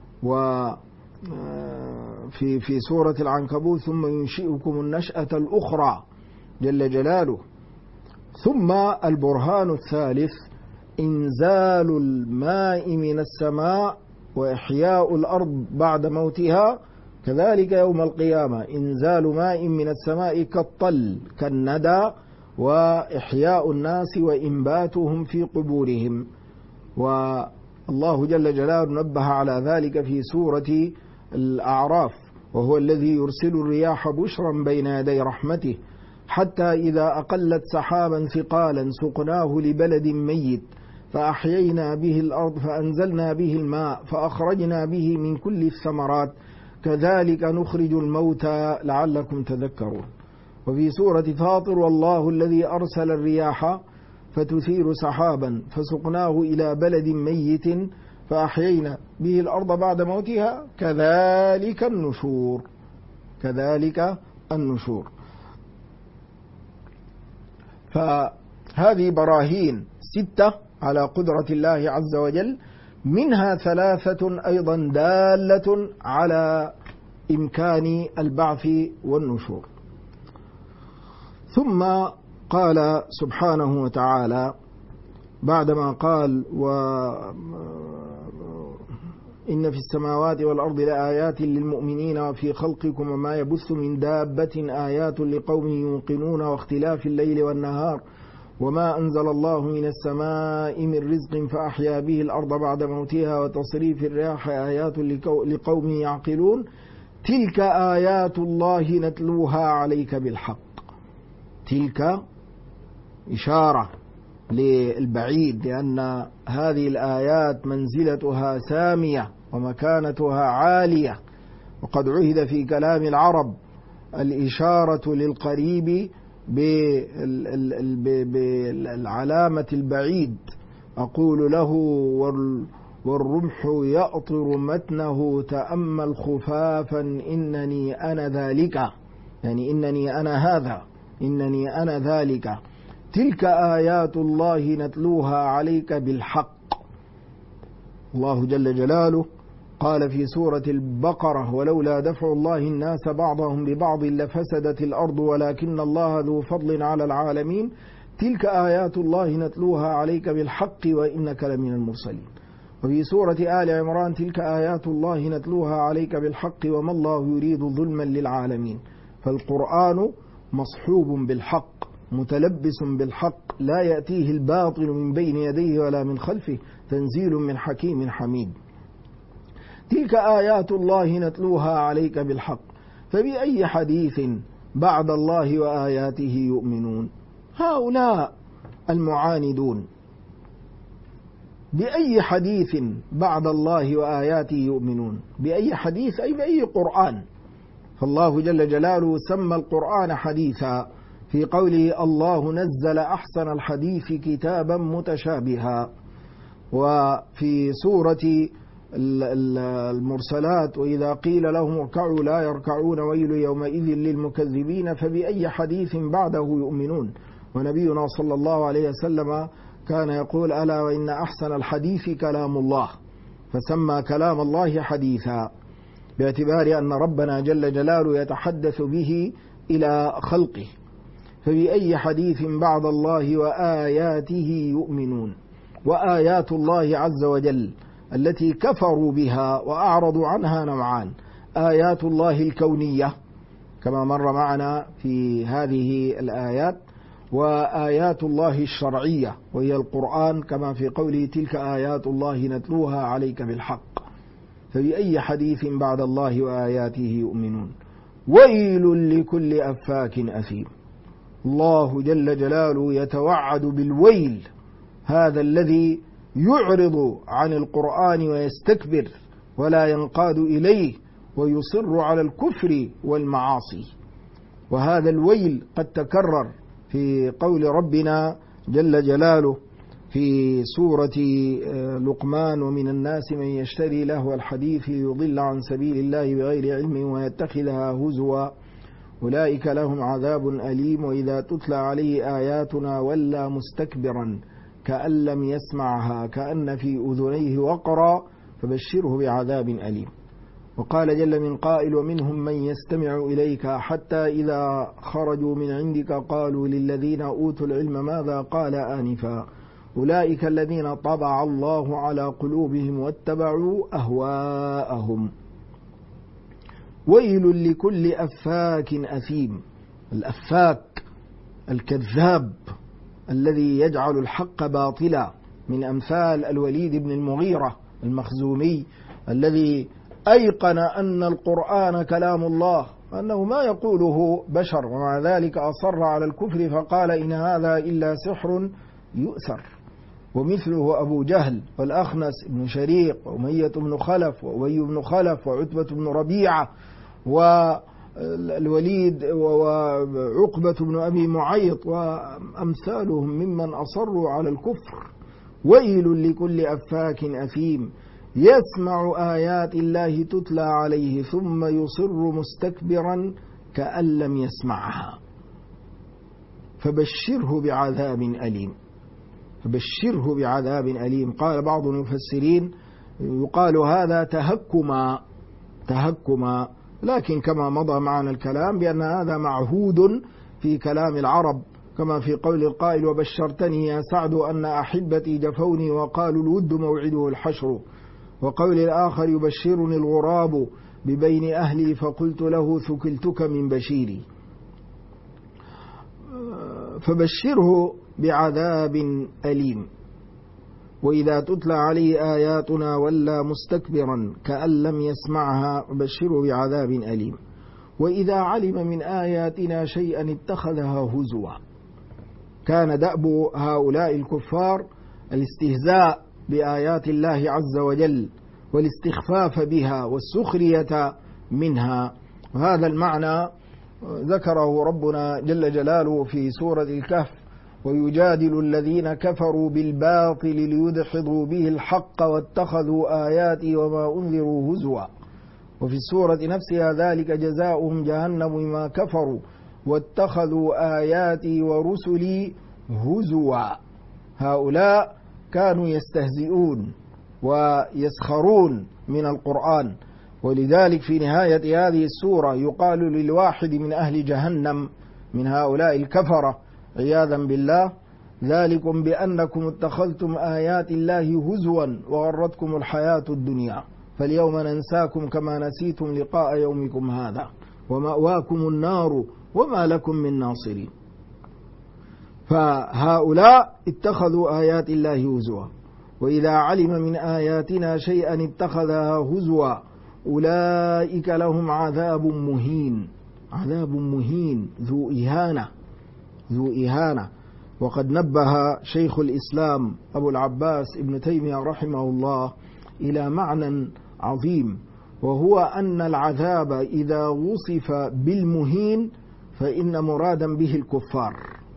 في سورة العنكبوت: ثم ينشئكم النشأة الأخرى جل جلاله. ثم البرهان الثالث إنزال الماء من السماء وإحياء الأرض بعد موتها، كذلك يوم القيامة إنزال ماء من السماء كالطل كالندى وإحياء الناس وإنباتهم في قبورهم. والله جل جلاله نبه على ذلك في سورة الأعراف: وهو الذي يرسل الرياح بشرا بين يدي رحمته حتى إذا أقلت سحابا ثقالا سقناه لبلد ميت فأحيينا به الأرض فأنزلنا به الماء فأخرجنا به من كل الثمرات كذلك نخرج الموتى لعلكم تذكرون. وفي سورة فاطر: والله الذي أرسل الرياح فتثير سحابا فسقناه إلى بلد ميت فأحيينا به الأرض بعد موتها كذلك النشور. فهذه براهين 6 على قدرة الله عز وجل، منها 3 أيضا دالة على إمكان البعث والنشور. ثم قال سبحانه وتعالى بعدما قال: إن في السماوات والأرض لآيات للمؤمنين وفي خلقكم وما يبث من دابة آيات لقوم يوقنون واختلاف الليل والنهار وما أنزل الله من السماء من رزق فأحيا به الأرض بعد موتها وتصريف الرياح آيات لقوم يعقلون تلك آيات الله نتلوها عليك بالحق. تلك إشارة للبعيد، لأن هذه الآيات منزلتها سامية ومكانتها عالية، وقد عهد في كلام العرب الإشارة للقريب بالعلامة البعيد، أقول له والرمح يأطر متنه تأمل خفافا إنني أنا ذلك، يعني إنني أنا هذا، إنني أنا ذلك. تلك آيات الله نتلوها عليك بالحق. الله جل جلاله قال في سورة البقرة: ولولا دفع الله الناس بعضهم ببعض لفسدت الأرض ولكن الله ذو فضل على العالمين. تلك آيات الله نتلوها عليك بالحق وإنك لمن المرسلين. وفي سورة آل عمران: تلك آيات الله نتلوها عليك بالحق وما الله يريد ظلما للعالمين. فالقرآن مصحوب بالحق متلبس بالحق، لا يأتيه الباطل من بين يديه ولا من خلفه، تنزيل من حكيم حميد. تلك آيات الله نتلوها عليك بالحق، فبأي حديث بعد الله وآياته يؤمنون؟ هؤلاء المعاندون بأي حديث بعد الله وآياته يؤمنون؟ بأي حديث أي بأي قرآن. فالله جل جلاله سمى القرآن حديثا في قوله: الله نزل أحسن الحديث كتابا متشابها. وفي سورة المرسلات: وإذا قيل لهم اركعوا لا يركعون ويل يومئذ للمكذبين. فبأي حديث بعده يؤمنون؟ ونبينا صلى الله عليه وسلم كان يقول: ألا وإن أحسن الحديث كلام الله، فسمى كلام الله حديثا باعتبار أن ربنا جل جلاله يتحدث به إلى خلقه. فبأي حديث بعد الله وآياته يؤمنون؟ وآيات الله عز وجل التي كفروا بها وأعرضوا عنها نوعان: آيات الله الكونية كما مر معنا في هذه الآيات، وآيات الله الشرعية وهي القرآن كما في قوله: تلك آيات الله نتلوها عليك بالحق. فبأي حديث بعد الله وآياته يؤمنون؟ ويل لكل أفاك أثيم. الله جل جلاله يتوعد بالويل، هذا الذي يعرض عن القرآن ويستكبر ولا ينقاد إليه ويصر على الكفر والمعاصي. وهذا الويل قد تكرر في قول ربنا جل جلاله في سورة لقمان: ومن الناس من يشتري لهو الحديث ليضل عن سبيل الله بغير علم ويتخذها هزوا أولئك لهم عذاب أليم وإذا تتلى عليه آياتنا ولى مستكبرا كأن لم يسمعها كأن في أذنيه وقرا فبشره بعذاب أليم. وقال جل من قائل: ومنهم من يستمع إليك حتى إذا خرجوا من عندك قالوا للذين أوتوا العلم ماذا قال آنفا أولئك الذين طبع الله على قلوبهم واتبعوا أهواءهم. ويل لكل أفاك أثيم. الأفاك الكذاب الذي يجعل الحق باطلا، من أمثال الوليد بن المغيرة المخزومي الذي أيقن أن القرآن كلام الله، أنه ما يقوله بشر، ومع ذلك أصر على الكفر فقال: إن هذا إلا سحر يؤثر. ومثله أبو جهل والأخنس بن شريق وأمية بن خلف وأبي بن خلف وعتبة بن ربيعة والوليد وعقبة بن أبي معيط وأمثالهم ممن أصروا على الكفر. ويل لكل أفاك أثيم يسمع آيات الله تتلى عليه ثم يصر مستكبرا كأن لم يسمعها فبشره بعذاب أليم. فبشره بعذاب أليم. قال بعض المفسرين: يقال هذا تهكما، لكن كما مضى معنا الكلام بأن هذا معهود في كلام العرب، كما في قول القائل: وبشرتني يا سعد أن أحبتي جفوني وقالوا الود موعده الحشر. وقول الآخر: يبشرني الغراب ببين أهلي فقلت له ثكلتك من بشيري. فبشره بعذاب أليم. وإذا تتلى عليه آياتنا ولى مستكبرا كأن لم يسمعها بشره بعذاب أليم. وإذا علم من آياتنا شيئا اتخذها هزوا. كان دأب هؤلاء الكفار الاستهزاء بآيات الله عز وجل والاستخفاف بها والسخرية منها. وهذا المعنى ذكره ربنا جل جلاله في سورة الكهف: ويجادل الذين كفروا بالباطل ليدحضوا به الحق واتخذوا آياتي وما أنذروا هزوا. وفي السورة نفسها: ذلك جزاؤهم جهنم بما كفروا واتخذوا آياتي ورسلي هزوا. هؤلاء كانوا يستهزئون ويسخرون من القرآن، ولذلك في نهاية هذه السورة يقال للواحد من أهل جهنم من هؤلاء الكفرة عياذا بالله: ذلكم بأنكم اتخذتم آيات الله هزوا وغرتكم الحياة الدنيا فاليوم ننساكم كما نسيتم لقاء يومكم هذا ومأواكم النار وما لكم من ناصرين. فهؤلاء اتخذوا آيات الله هزوا، وإذا علم من آياتنا شيئا اتخذها هزوا أولئك لهم عذاب مهين. عذاب مهين ذو إهانة. وقد نبه شيخ الإسلام أبو العباس ابن تيمية رحمه الله إلى معنى عظيم، وهو أن العذاب إذا وصف بالمهين فإن مرادا به الكفار،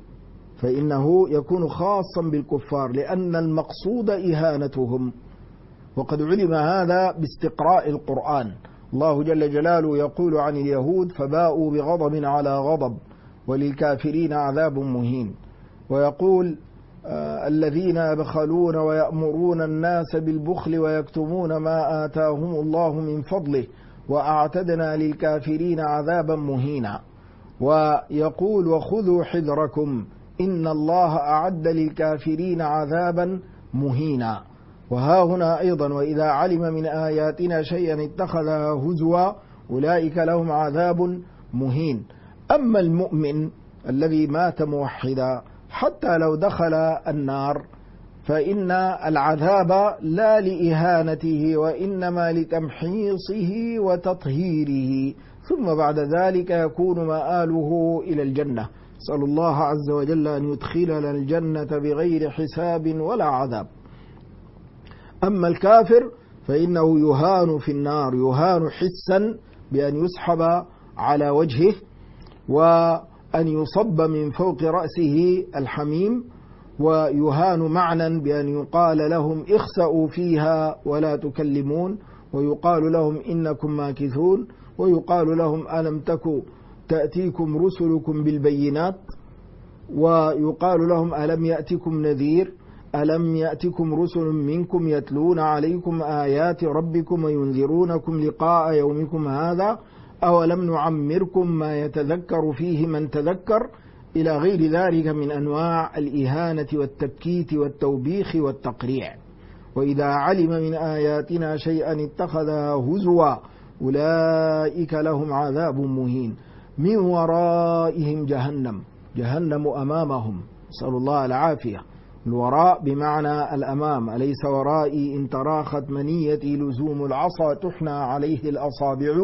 فإنه يكون خاصا بالكفار لأن المقصود إهانتهم. وقد علم هذا باستقراء القرآن. الله جل جلاله يقول عن اليهود: فباءوا بغضب على غضب وللكافرين عذاب مهين. ويقول: الذين يبخلون ويأمرون الناس بالبخل ويكتمون ما آتاهم الله من فضله وأعتدنا للكافرين عذابا مهينا. ويقول: وخذوا حذركم إن الله أعد للكافرين عذابا مهينا. وها هنا أيضا: وإذا علم من آياتنا شيئا اتخذها هزوا أولئك لهم عذاب مهين. أما المؤمن الذي مات موحدا حتى لو دخل النار فإن العذاب لا لإهانته وإنما لتمحيصه وتطهيره، ثم بعد ذلك يكون مآله إلى الجنة. نسأل الله عز وجل أن يدخلنا الجنة بغير حساب ولا عذاب. أما الكافر فإنه يهان في النار، يهان حسا بأن يسحب على وجهه وأن يصب من فوق رأسه الحميم، ويهان معنى بأن يقال لهم: اخسأوا فيها ولا تكلمون، ويقال لهم: إنكم ماكثون، ويقال لهم: ألم تكن تأتيكم رسلكم بالبينات، ويقال لهم: ألم يأتكم نذير، ألم يأتكم رسل منكم يتلون عليكم آيات ربكم وينذرونكم لقاء يومكم هذا أولم نعمركم ما يتذكر فيه من تذكر، إلى غير ذلك من أنواع الإهانة والتبكيت والتوبيخ والتقريع. وإذا علم من آياتنا شيئا اتخذها هزوا أولئك لهم عذاب مهين من ورائهم جهنم أمامهم. نسأل الله العافية. الوراء بمعنى الأمام: أليس ورائي إن تراخت منيتي لزوم العصا تحنى عليه الأصابع.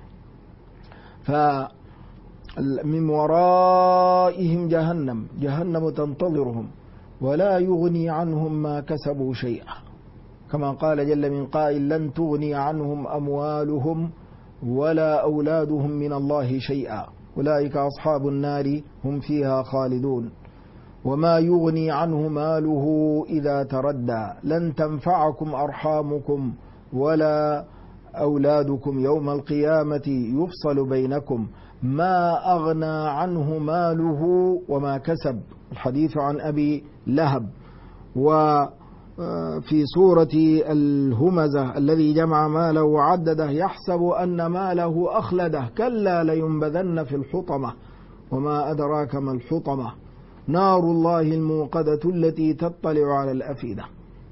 فمن ورائهم جهنم تنتظرهم ولا يغني عنهم ما كسبوا شيئا، كما قال جل من قائل: لن تغني عنهم أموالهم ولا أولادهم من الله شيئا أولئك أصحاب النار هم فيها خالدون. وما يغني عنه ماله إذا تردى لن تنفعكم أرحامكم ولا أولادكم يوم القيامة يفصل بينكم ما أغنى عنه ماله وما كسب. الحديث عن أبي لهب. وفي سورة الهمزة: الذي جمع ماله وعدده يحسب أن ماله أخلده كلا لينبذن في الحطمة وما أدراك ما الحطمة نار الله الموقدة التي تطلع على الأفئدة.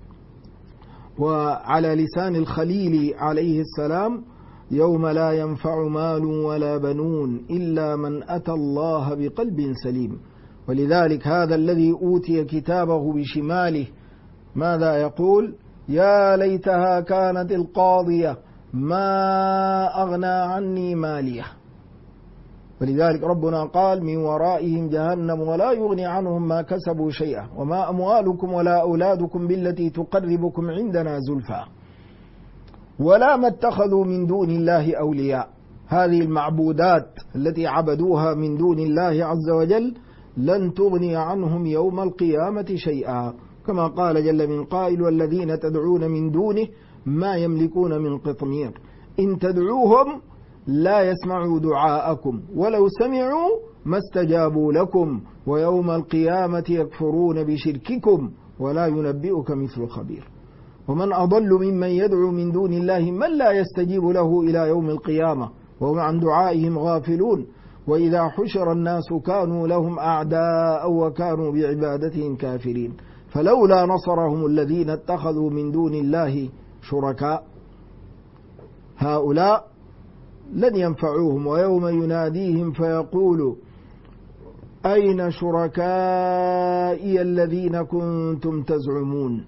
وعلى لسان الخليل عليه السلام: يوم لا ينفع مال ولا بنون إلا من أتى الله بقلب سليم. ولذلك هذا الذي أوتي كتابه بشماله ماذا يقول؟ يا ليتها كانت القاضية ما أغنى عني ماليه. ولذلك ربنا قال: من ورائهم جهنم ولا يغني عنهم ما كسبوا شيئا وما أموالكم ولا أولادكم بالتي تقربكم عندنا زلفى ولا ما اتخذوا من دون الله أولياء. هذه المعبودات التي عبدوها من دون الله عز وجل لن تغني عنهم يوم القيامة شيئا، كما قال جل من قائل: والذين تدعون من دونه ما يملكون من قطمير إن تدعوهم لا يسمعوا دعاءكم ولو سمعوا ما استجابوا لكم ويوم القيامة يكفرون بشرككم ولا ينبئك مثل خبير. ومن أضل ممن يدعو من دون الله من لا يستجيب له إلى يوم القيامة وهم عن دعائهم غافلون، وإذا حشر الناس كانوا لهم أعداء وكانوا بعبادتهم كافرين، فلولا نصرهم الذين اتخذوا من دون الله شركاء هؤلاء لن ينفعوهم، ويوم يناديهم فيقول أين شركائي الذين كنتم تزعمون،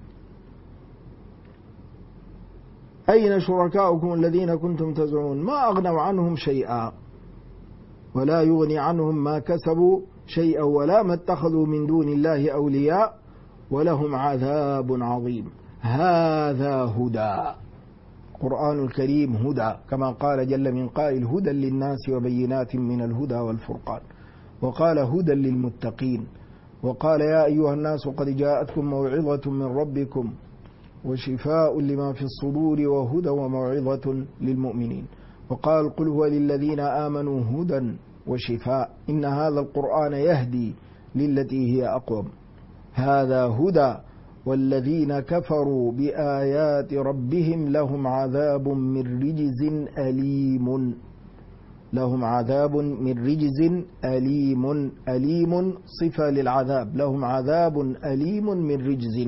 أين شركاؤكم الذين كنتم تزعمون، ما أغنوا عنهم شيئا ولا يغني عنهم ما كسبوا شيئا ولا ما اتخذوا من دون الله أولياء ولهم عذاب عظيم. هذا هدى، القرآن الكريم هدى، كما قال جل من قائل: هدى للناس وبينات من الهدى والفرقان، وقال: هدى للمتقين، وقال: يا أيها الناس قد جاءتكم موعظة من ربكم وشفاء لما في الصدور وهدى وموعظة للمؤمنين، وقال: قل هو للذين آمنوا هدى وشفاء إن هذا القرآن يهدي للتي هي أقوم. هذا هدى، والذين كفروا بآيات ربهم لهم عذاب من رجز أليم، لهم عذاب من رجز أليم، أليم صفة للعذاب، لهم عذاب أليم من رجز.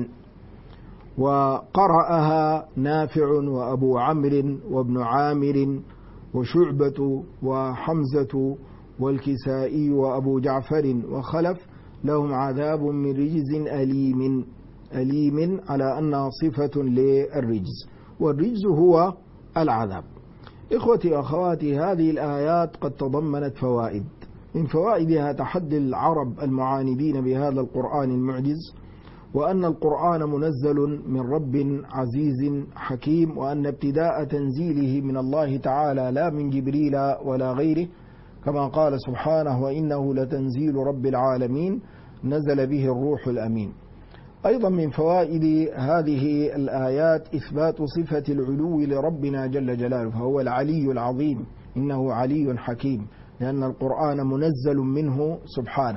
وقرأها نافع وأبو عمرو وابن عامر وشعبة وحمزة والكسائي وأبو جعفر وخلف، لهم عذاب من رجز أليم، أليم على أنها صفة للرجز، والرجز هو العذاب. إخوتي وأخواتي، هذه الآيات قد تضمنت فوائد، من فوائدها تحدي العرب المعاندين بهذا القرآن المعجز، وأن القرآن منزل من رب عزيز حكيم، وأن ابتداء تنزيله من الله تعالى لا من جبريل ولا غيره، كما قال سبحانه: وإنه لتنزيل رب العالمين نزل به الروح الأمين. أيضا من فوائد هذه الآيات إثبات صفة العلو لربنا جل جلاله، فهو العلي العظيم، إنه علي حكيم، لأن القرآن منزل منه سبحانه.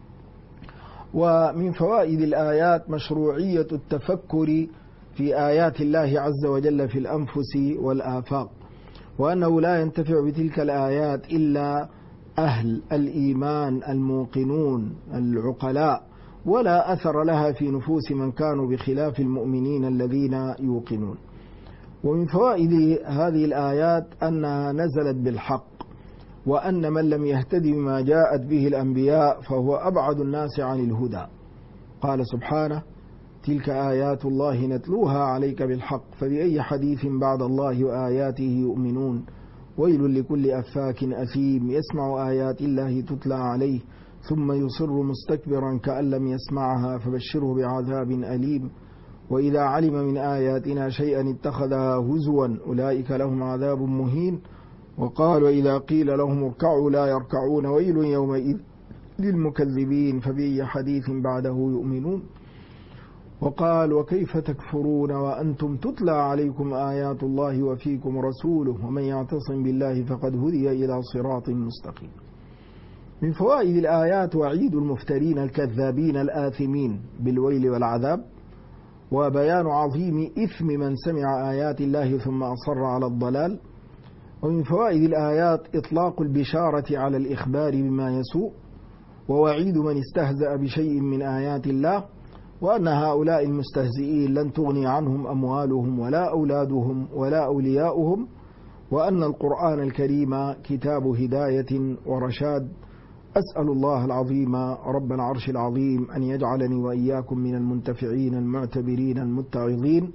ومن فوائد الآيات مشروعية التفكر في آيات الله عز وجل في الأنفس والآفاق، وأنه لا ينتفع بتلك الآيات إلا أهل الإيمان الموقنون العقلاء، ولا أثر لها في نفوس من كانوا بخلاف المؤمنين الذين يوقنون. ومن فوائد هذه الآيات أنها نزلت بالحق، وأن من لم يهتدي بما جاءت به الأنبياء فهو أبعد الناس عن الهدى. قال سبحانه: تلك آيات الله نتلوها عليك بالحق فبأي حديث بعد الله وآياته يؤمنون ويل لكل أفاك أثيم يسمع آيات الله تتلى عليه ثم يصر مستكبرا كأن لم يسمعها فبشره بعذاب أليم وإذا علم من آياتنا شيئا اتخذها هزوا أولئك لهم عذاب مهين. وقال: وإذا قيل لهم اركعوا لا يركعون ويل يومئذ للمكذبين فبأي حديث بعده يؤمنون. وقال: وكيف تكفرون وأنتم تتلى عليكم آيات الله وفيكم رسوله ومن يعتصم بالله فقد هدي إلى صراط مستقيم. من فوائد الآيات وعيد المفترين الكذابين الآثمين بالويل والعذاب، وبيان عظيم إثم من سمع آيات الله ثم أصر على الضلال. ومن فوائد الآيات إطلاق البشارة على الإخبار بما يسوء، ووعيد من استهزأ بشيء من آيات الله، وأن هؤلاء المستهزئين لن تغني عنهم أموالهم ولا أولادهم ولا أولياؤهم، وأن القرآن الكريم كتاب هداية ورشاد. أسأل الله العظيم رب العرش العظيم أن يجعلني وإياكم من المنتفعين المعتبرين المتعظين